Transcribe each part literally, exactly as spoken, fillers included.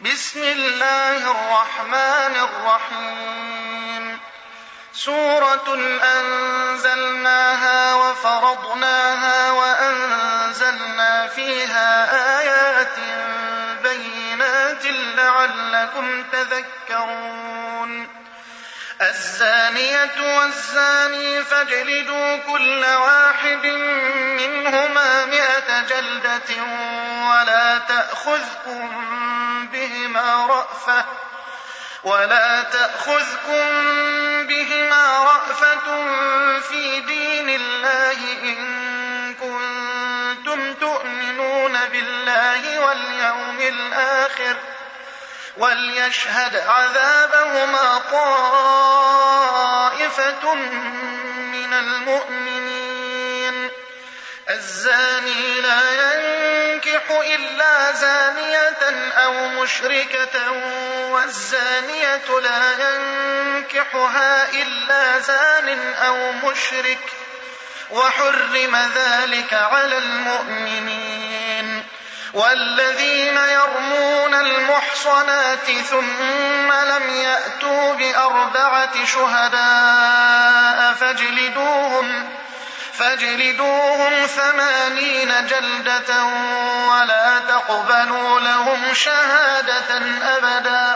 بسم الله الرحمن الرحيم سورة أنزلناها وفرضناها وأنزلنا فيها آيات بينات لعلكم تذكرون الزانية والزاني فاجلدوا كل واحد منهما مئة جلدة ولا تأخذكم بهما رأفة ولا تأخذكم بهما رأفة في دين الله إن كنتم تؤمنون بالله واليوم الآخر وليشهد عذابهما طائفة من المؤمنين الزاني لا ينكح إلا زانية أو مشركة والزانية لا ينكحها إلا زان أو مشرك وحرم ذلك على المؤمنين والذين يرمون المحصنات ثم لم يأتوا بأربعة شهداء فاجلدوهم فاجلدوهم ثمانين جلدة ولا تقبلوا لهم شهادة أبدا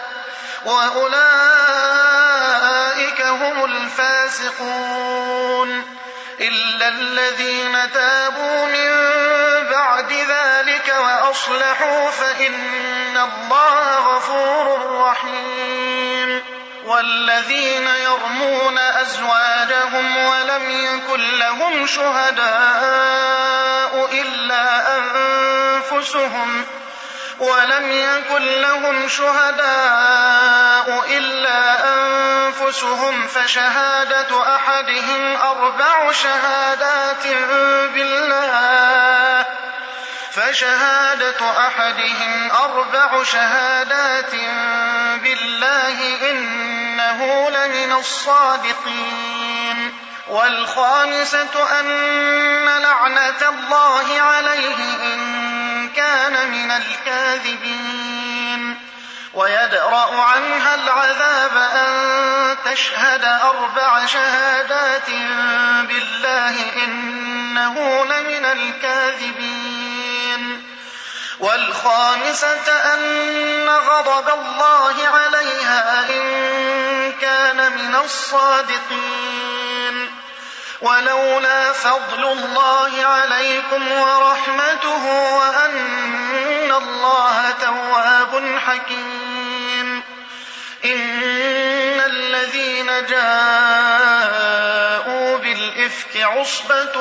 وأولئك هم الفاسقون إلا الذين تابوا من بعد ذلك وأصلحوا فإن الله غفور رحيم والذين يرمون أزواجهم ولم يكن لهم شهداء إلا أنفسهم ولم يكن لهم شهداء إلا أنفسهم فشهادة أحدهم أربع شهادات بالله فشهادة أحدهم أربع شهادات بالله إنه لمن الصادقين والخامسة أن لعنة الله عليه إن كان من الكاذبين ويدرأ عنها العذاب أن تشهد أربع شهادات بالله إنه لمن الكاذبين والخامسة أن غضب الله عليها إن كان من الصادقين ولولا فضل الله عليكم ورحمته وأن الله تواب حكيم إن الذين جاءوا بالإفك عصبة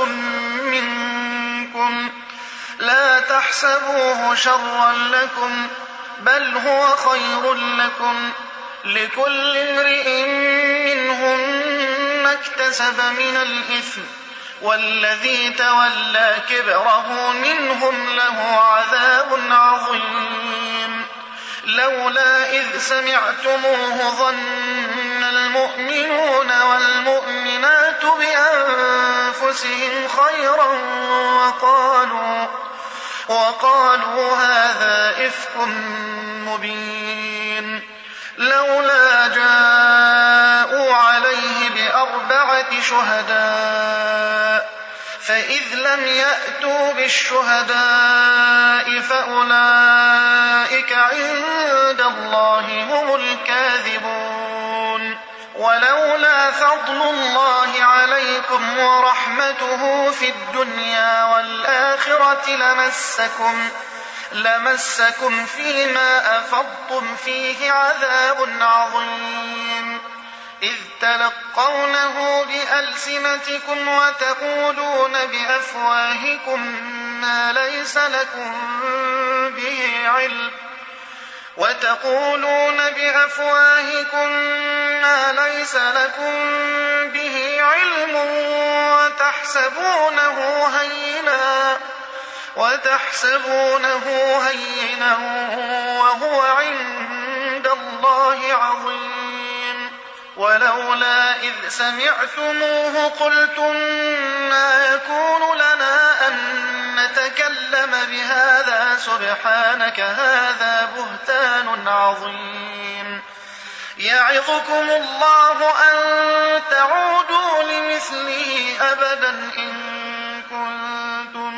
منكم لا تحسبوه شرا لكم بل هو خير لكم لكل امرئ منهم ما اكتسب من الإثم والذي تولى كبره منهم له عذاب عظيم لولا إذ سمعتموه ظن المؤمنون والمؤمنات بأنفسهم خيرا وقالوا وقالوا هذا إفك مبين لولا جاءوا عليه بأربعة شهداء فإذ لم يأتوا بالشهداء فأولئك عند الله هم الكاذبون ولولا فضل الله عليكم ورحمته في الدنيا والآخرة لمسكم لمسكم فيما أفضتم فيه عذاب عظيم إذ تلقونه بألسنتكم وتقولون بأفواهكم ما ليس لكم به علم وتقولون بأفواهكم ما ليس لكم به علم وتحسبونه هينا وتحسبونه هينا وهو عند الله عظيم ولولا إذ سمعتموه قلتم ما يكون لنا أن نتكلم بهذا سبحانك هذا بهتان عظيم. يعظكم الله أن تعودوا لمثله أبدا إن كنتم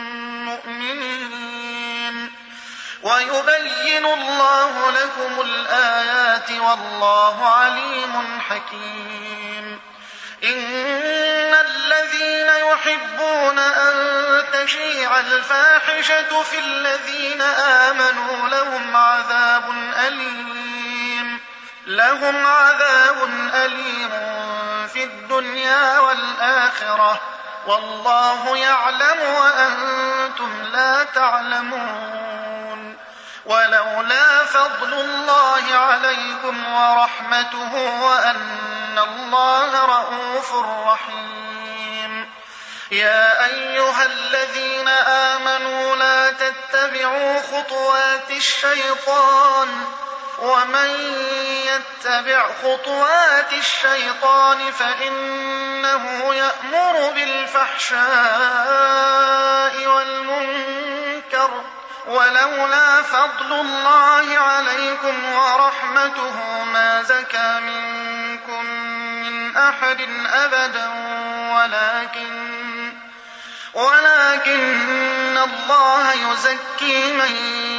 مؤمنين، ويبين الله لكم الآيات والله عليم حكيم. إن الذين يحبون أن تشيع الفاحشة في الذين آمنوا لهم عذاب أليم لهم عذاب أليم في الدنيا والآخرة والله يعلم وأنتم لا تعلمون. ولولا فضل الله عليكم ورحمته وأن الله رءوف رحيم. يا أيها الذين آمنوا لا تتبعوا خطوات الشيطان ومن يتبع خطوات الشيطان فإنه يأمر بالفحشاء والمنكر ولولا فضل الله عليكم ورحمته ما زكى منكم من أحد أبدا ولكن ولكن الله يزكي من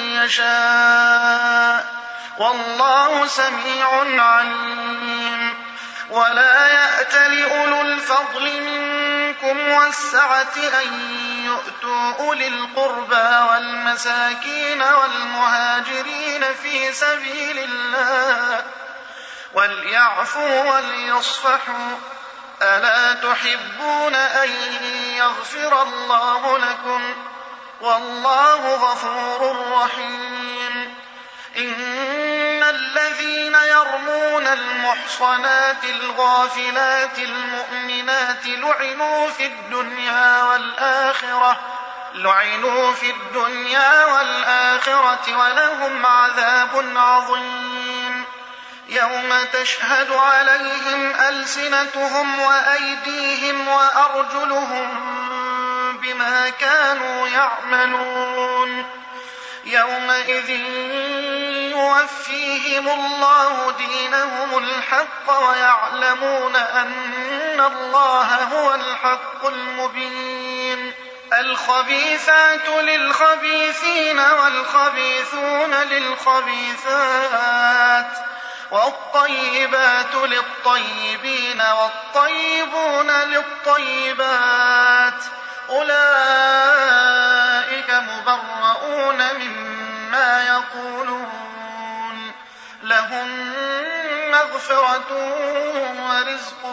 يشاء والله سميع عليم. ولا يأتل أولو الفضل منكم والسعة أن يؤتوا أولي القربى والمساكين والمهاجرين في سبيل الله وليعفوا وليصفحوا ألا تحبون أن يغفر الله لكم والله غفور رحيم. إن الذين يرمون المحصنات الغافلات المؤمنات لعنوا في الدنيا والآخرة لعنوا في الدنيا والآخرة ولهم عذاب عظيم. يوم تشهد عليهم ألسنتهم وأيديهم وأرجلهم بما كانوا يعملون. يومئذ يوفيهم الله دينهم الحق ويعلمون أن الله هو الحق المبين. الخبيثات للخبيثين والخبيثون للخبيثات والطيبات للطيبين والطيبون للطيبات أولئك مبرؤون مما يقولون لهم مغفرة ورزق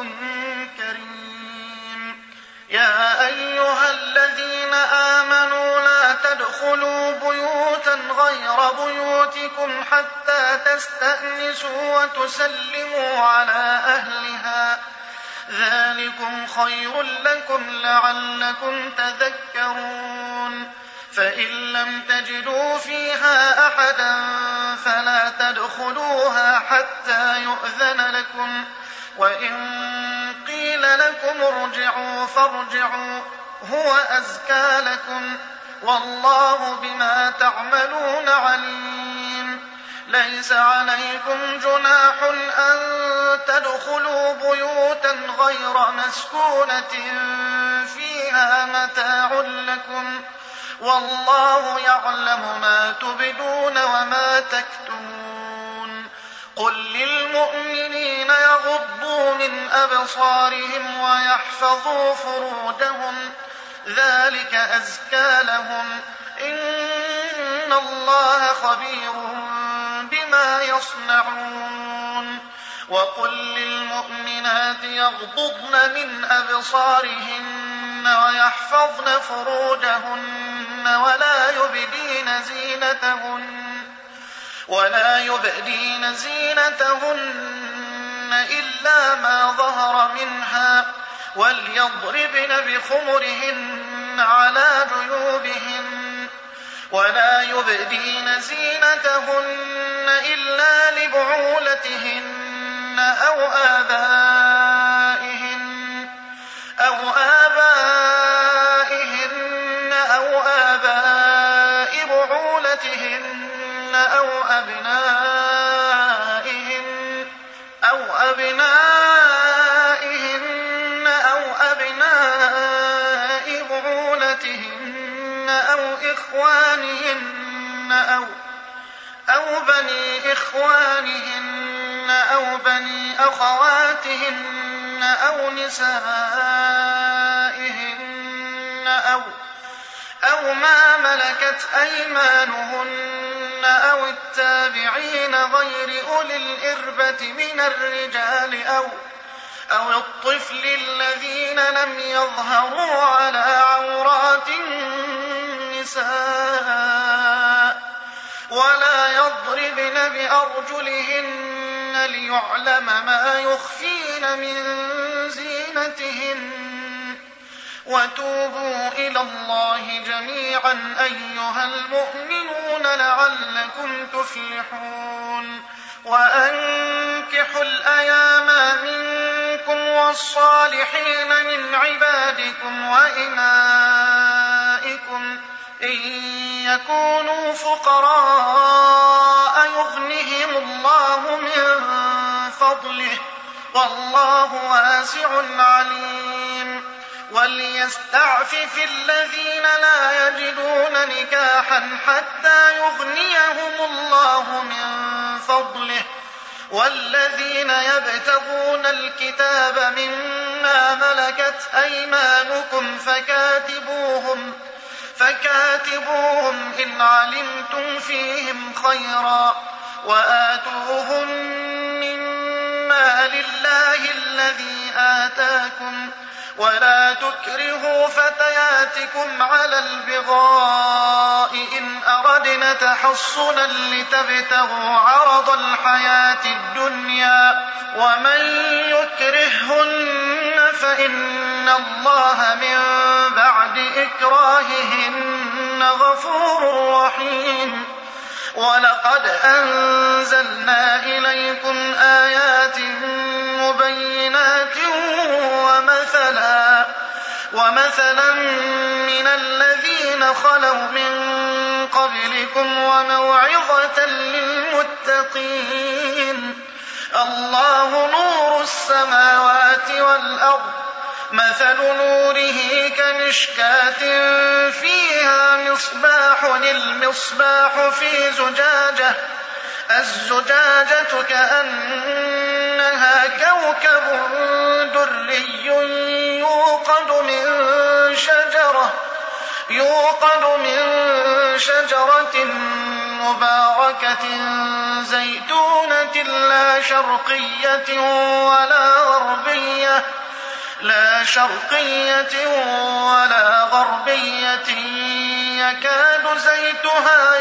كريم. يا أيها الذين آمنوا لا تدخلوا بيوتا غير بيوتكم حتى تستأنسوا وتسلموا على أهلها ذلكم خير لكم لعلكم تذكرون. فإن لم تجدوا فيها أحدا فلا تدخلوها حتى يؤذن لكم وإن قيل لكم ارجعوا فارجعوا هو أزكى لكم والله بما تعملون عليم. ليس عليكم جناح أن تدخلوا بيوتا غير مسكونة فيها متاع لكم والله يعلم ما تبدون وما تكتمون. قل للمؤمنين يغضوا من أبصارهم ويحفظوا فروجهم ذلك أزكى لهم إن الله خبير بما يصنعون. وقل للمؤمنات يغضضن من أبصارهن ويحفظن فروجهن ولا يبدين زينتهن ولا يبدين زينتهن إلا ما ظهر منها وليضربن بخمرهن على جيوبهن ولا يبدين زينتهن إلا لبعولتهن أو آبائهن أو آبائهن أو آباء بعولتهن أو أبنائهن إخوانهن أو, أو بني إخوانهن أو بني أخواتهن أو نسائهن أو, أو ما ملكت أيمانهن أو التابعين غير أولي الإربة من الرجال أو, أو الطفل الذين لم يظهروا على عورات النساء ولا يضربن بأرجلهن ليعلم ما يخفين من زينتهن وتوبوا إلى الله جميعا أيها المؤمنون لعلكم تفلحون وأنكحوا الأيام منكم والصالحين من عبادكم وإمائكم إن يكونوا فقراء يغنهم الله من فضله والله واسع عليم وليستعفف الذين لا يجدون نكاحا حتى يغنيهم الله من فضله والذين يبتغون الكتاب مما ملكت أيمانكم فكاتبوهم فكاتبوهم إن علمتم فيهم خيرا وآتوهم مما لله الذي آتاكم ولا تكرهوا فتياتكم على البغاء إن أردنا تحصنا لتبتغوا عرض الحياة الدنيا ومن يكرههن فإن الله من بعد إكراههن غفور رحيم ولقد أنزلنا إليكم آيات مبينات ومثلا, ومثلا من الذين خلوا من قبلكم وموعظة للمتقين الله نور السماوات والأرض مثل نوره كمشكاة فيها مصباح المصباح في زجاجة الزجاجة كأنها كوكب دري يوقد من شجرة يوقد من شجرة مباركة زيتونة لا شرقية ولا غربية لا شرقية ولا غربية يكاد زيتها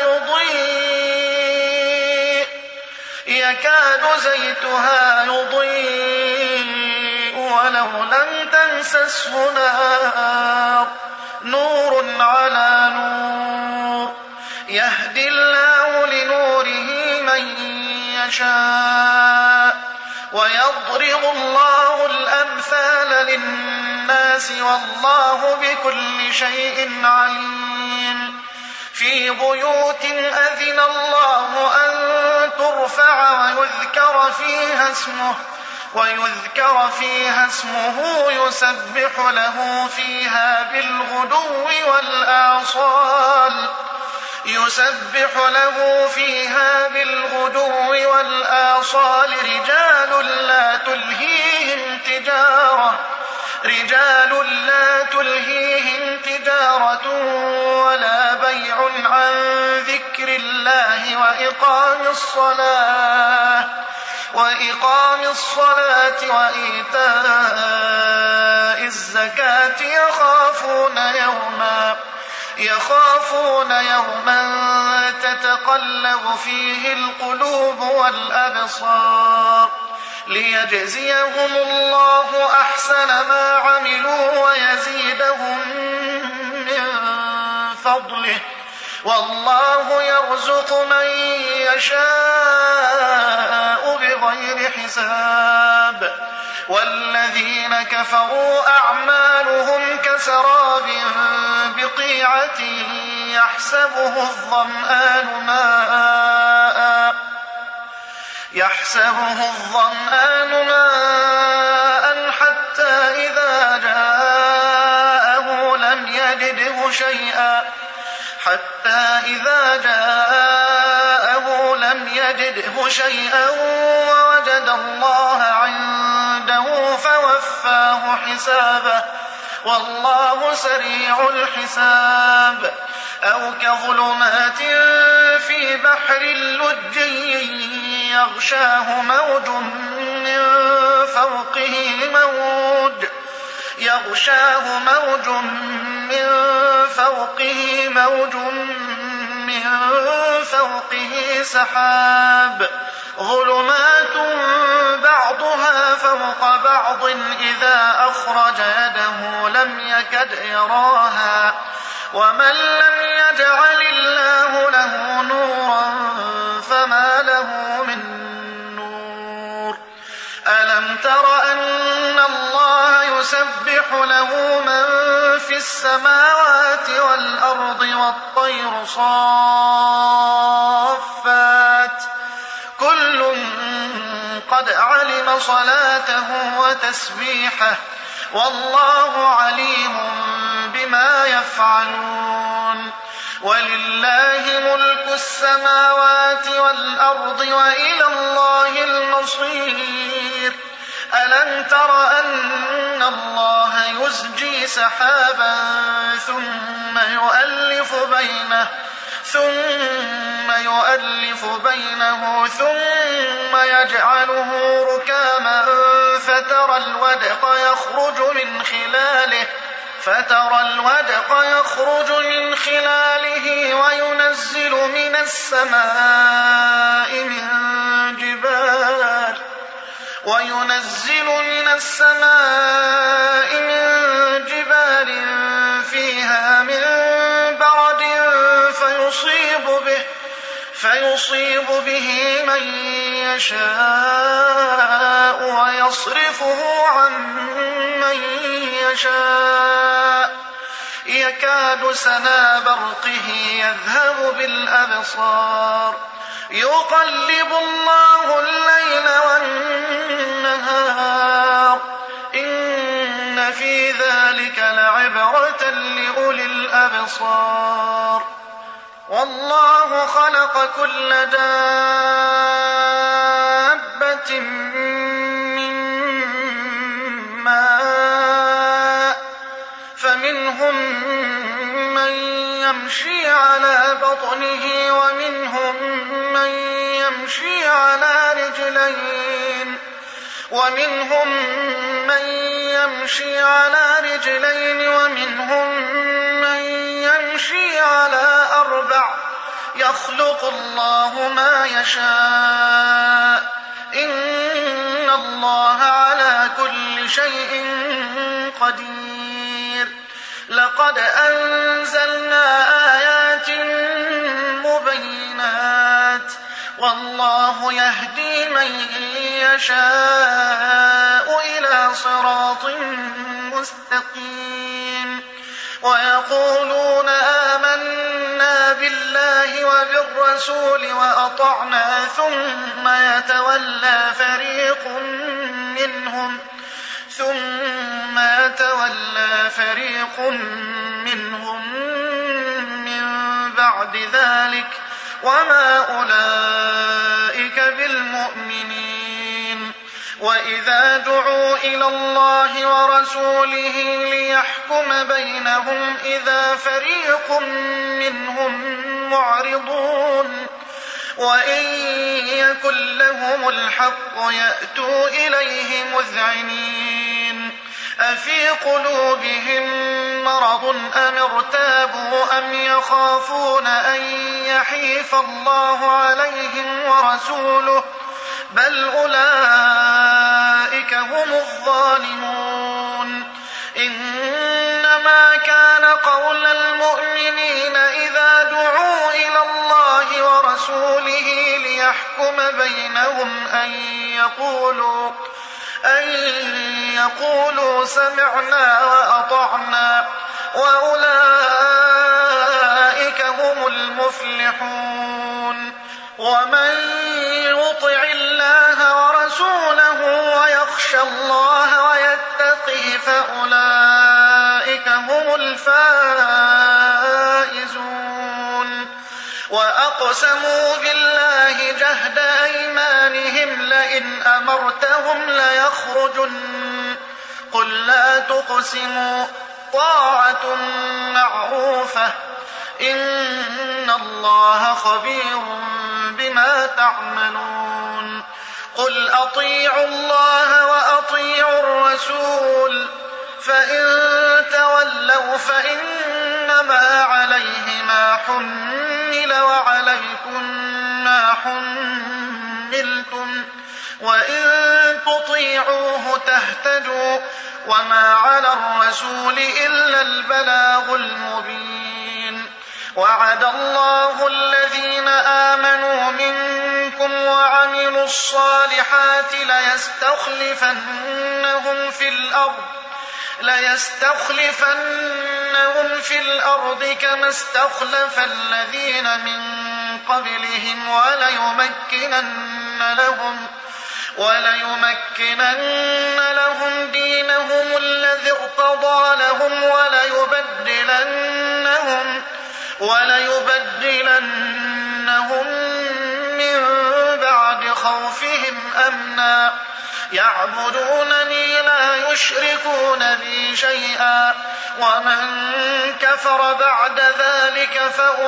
يضيء يكاد زيتها يضيء ولو لم تمسسه نار نور على نور يهدي الله لنوره من يشاء ويضرب الله الأمثال للناس والله بكل شيء عليم في بيوت أذن الله أن ترفع ويذكر فيها اسمه ويذكر فيها اسمه يسبح له فيها بالغدو والآصال يسبح له فيها بالغدو والآصال رجال لا تلهيهم تجارة رجال لا تلهيهم تجارة ولا بيع عن ذكر الله وإقام الصلاة وإقام الصلاة وإيتاء الزكاة يخافون يوما يخافون يوما تتقلب فيه القلوب والأبصار ليجزيهم الله أحسن ما عملوا ويزيدهم من فضله والله يرزق من يشاء بغير حساب والذين كفروا أعمالهم كسراب بقيعة يحسبه الظمآن ماء يحسبه الظمآن ماء حتى إذا جاءه لم يجده شيئا حتى إذا جاءه لم يجده شيئا ووجد الله عنده فوفاه حسابه والله سريع الحساب. أو كظلمات في بحر لجي يغشاه موج من فوقه موج يغشاه موج من فوقه موج من فوقه سحاب ظلمات بعضها فوق بعض إذا أخرج يده لم يكد يراها ومن لم يجعل الله له نورا فما له من نور. ألم تر أن الله يسبح له من في السماوات والأرض والطير صافات كل قد علم صلاته وتسبيحه والله عليم بما يفعلون. ولله ملك السماوات والأرض وإلى الله المصير. ألم تر أن الله يزجي سحابا ثم يؤلف بينه ثم يؤلف بينه ثم يجعله ركاما فترى الودق يخرج من خلاله فترى الودق يخرج من خلاله وينزل من السماء من جبال وينزل من السماء من جبال فيها من برد فيصيب به فيصيب به من يشاء ويصرفه عن من يشاء يكاد سنا برقه يذهب بالأبصار يقلب الله الليل والنهار إن في ذلك لعبرة لأولي الأبصار. والله خلق كل دابة من ماء فمنهم من يمشي على بطنه ومنهم من يمشي على رجلين ومنهم من يمشي على رجلين ومنهم من يمشي على أربع يخلق الله ما يشاء إن الله على كل شيء قدير. لقد أنزلنا آيات مبينات والله يهدي من يشاء إلى صراط مستقيم. ويقولون آمنا بالله وبالرسول وأطعنا ثم يتولى فريق منهم ثم يتولى فريق منهم من بعد ذلك وما أولئك بالمؤمنين. وإذا دعوا إلى الله ورسوله ليحكم بينهم إذا فريق منهم معرضون وإن يكن لهم الحق يأتوا إليه مذعنين. أفي قلوبهم مرض أم ارتابوا أم يخافون أن يحيف الله عليهم ورسوله بل أولئك هم الظالمون. إنما كان قول المؤمنين إذا دعوا إلى الله ورسوله ليحكم بينهم أن يقولوا أن يقولوا سمعنا وأطعنا وأولئك هم المفلحون. ومن يطع الله ورسوله ويخشى الله ويتقي فأولئك هم الفائزون. وأقسموا بالله جهد أيمانهم لئن أمرتهم ليخرجن قل لا تقسموا طاعة معروفة إن الله خبير بما تعملون قل أطيعوا الله وأطيعوا الرسول فإن تولوا فإنما عليه ما حمل وعليكم ما حملتم وإن تطيعوه تهتدوا وما على الرسول إلا البلاغ المبين وعد الله الذين آمنوا منكم وعملوا الصالحات ليستخلفنهم في الأرض ليستخلفنهم في الأرض كما استخلف الذين من قبلهم وليمكنن لهم وليمكنن لهم دينهم الذي ارتضى لهم وليبدلنهم وليبدلنهم من بعد خوفهم أمنا يعبدونني لا يشركون بي شيئا ومن كفر بعد ذلك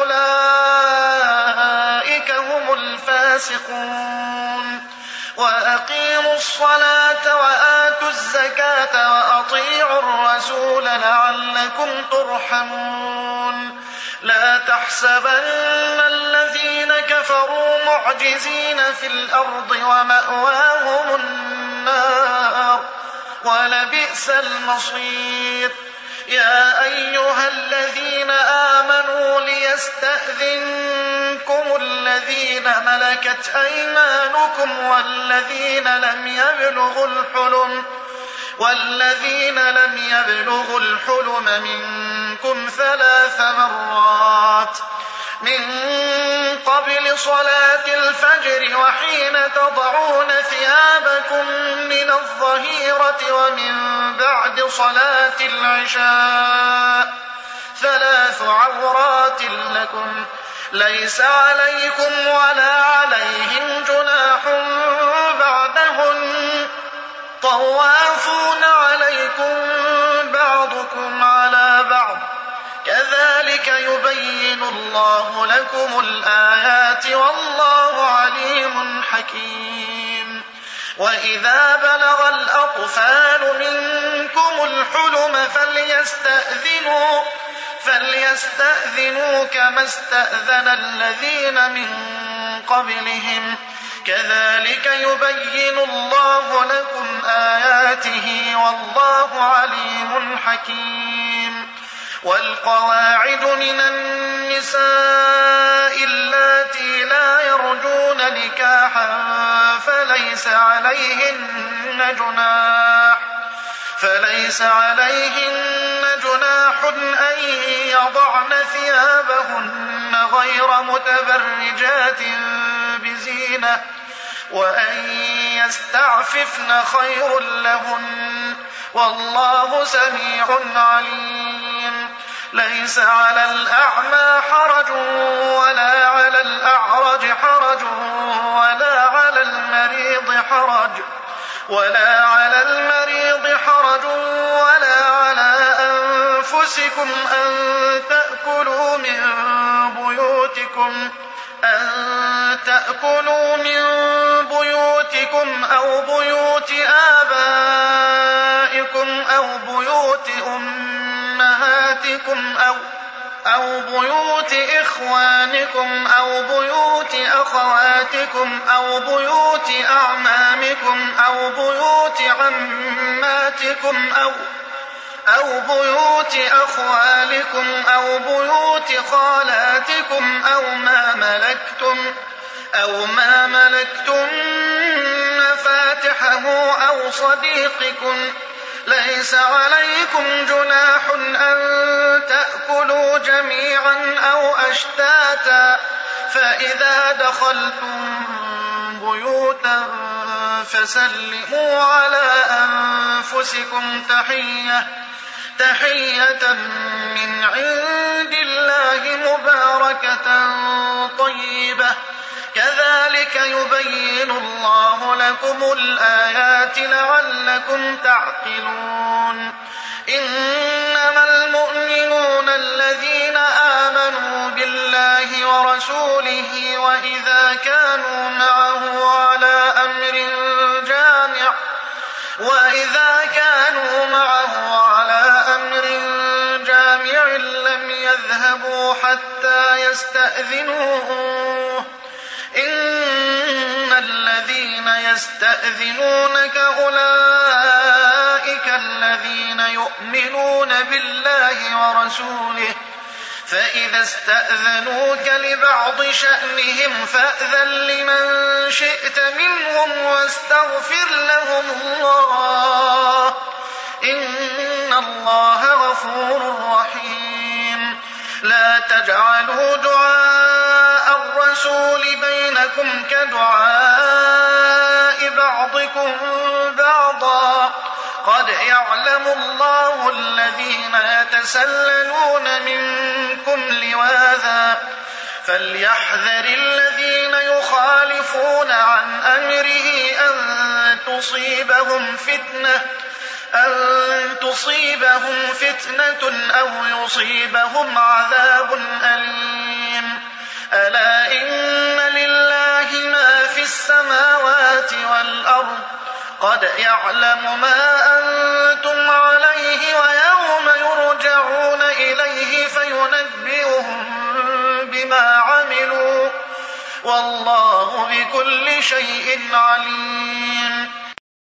فأولئك هم الفاسقون وأقيموا الصلاة وآتوا الزكاة وأطيعوا الرسول لعلكم ترحمون لا تحسبن الذين كفروا معجزين في الأرض ومأواهم النار ولبئس المصير يا أيها الذين آمنوا ليستأذنكم الذين ملكت أيمانكم والذين لم يبلغوا الحلم والذين لم يبلغوا الحلم منكم ثلاث مرات من قبل صلاة الفجر وحين تضعون ثيابكم من الظهيرة ومن بعد صلاة العشاء ثلاث عورات لكم ليس عليكم ولا عليهم جناح بعدهن طوافون عليكم بعضكم على بعض كذلك يبين الله لكم الآيات والله عليم حكيم وإذا بلغ الأطفال منكم الحلم فليستأذنوا فليستأذنوا كما استأذن الذين من قبلهم كذلك يبين الله لكم آياته والله عليم حكيم والقواعد من النساء اللاتي لا يرجون نكاحا فليس عليهن جناح فليس عليهن جناح أن يضعن ثيابهن غير متبرجات بزينة وأن يستعففن خير لهن والله سميع عليم ليس على الأعمى حرج ولا على الأعرج حرج ولا على المريض حرج ولا على المريض حرج ولا على أنفسكم أن تأكلوا من بيوتكم أن تأكلوا من بيوتكم أو بيوت آبائكم أو بيوت أمهاتكم أو أو بيوت إخوانكم أو بيوت أخواتكم أو بيوت أعمامكم أو بيوت عماتكم أو أو بيوت أخوالكم أو بيوت خالاتكم أو ما ملكتم أو ما ملكتم مفاتحه أو صديقكم ليس عليكم جناح أن تأكلوا جميعا أو أشتاتا فإذا دخلتم بيوتا فسلموا على أنفسكم تحية تحية من عند الله مباركة طيبة كذلك يبين الله لكم الآيات لعلكم تعقلون إنما المؤمنون الذين آمنوا بالله ورسوله وإذا كانوا معه على أمر جامع وإذا كانوا معه على أمر جامع لم يذهبوا حتى يستأذنوه إن الذين يستأذنونك أولئك الذين يؤمنون بالله ورسوله فإذا استأذنوك لبعض شأنهم فأذن لمن شئت منهم واستغفر لهم الله إن الله غفور رحيم لا تجعلوا دعاء الرسول بينكم كدعاء بعضكم بعضا قد يعلم الله الذين يتسللون منكم لواذا فليحذر الذين يخالفون عن أمره أن تصيبهم فتنة أن تصيبهم فتنة أو يصيبهم عذاب أليم ألا إن لله ما في السماوات والأرض قد يعلم ما أنتم عليه ويوم يرجعون إليه فينبئهم بما عملوا والله بكل شيء عليم